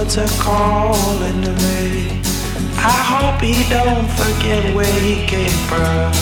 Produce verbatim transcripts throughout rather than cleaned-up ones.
to call in the rain. I hope he don't forget where he came from.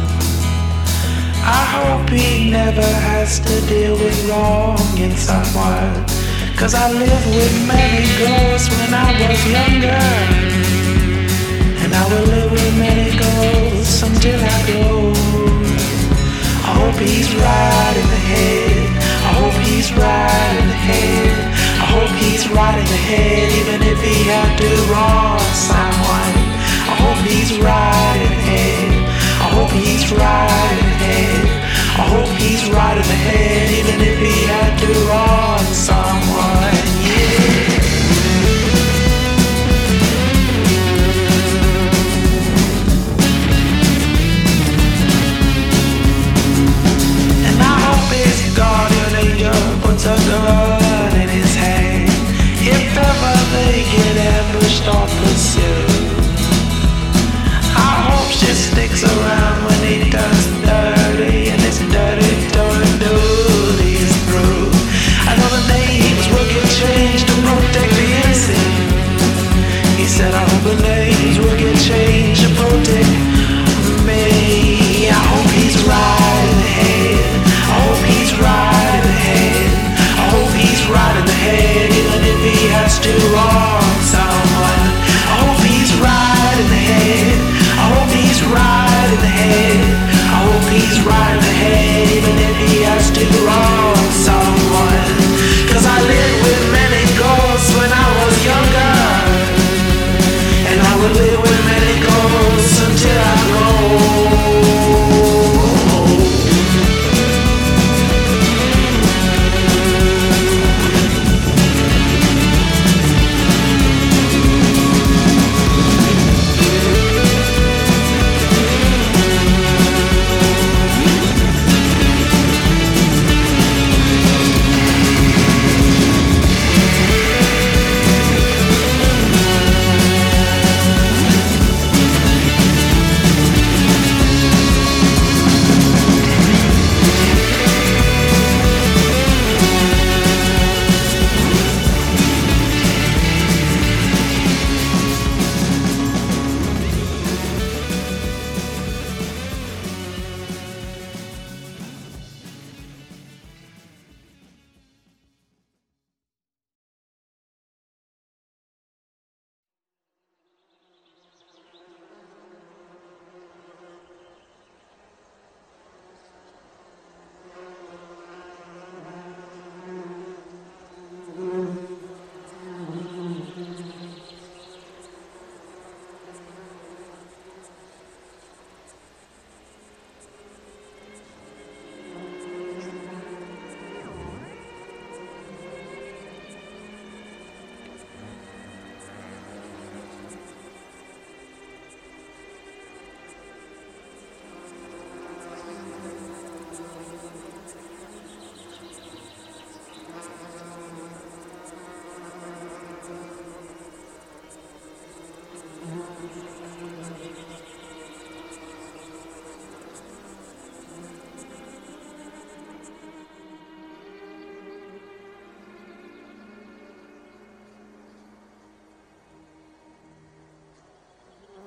I hope he never has to deal with wronging someone. Cause I lived with many ghosts when I was younger, and I will live with many ghosts until I go. I hope he's right in the head. I hope he's right in the head. I hope he's right in the head, even if he had to wrong someone. I hope he's right.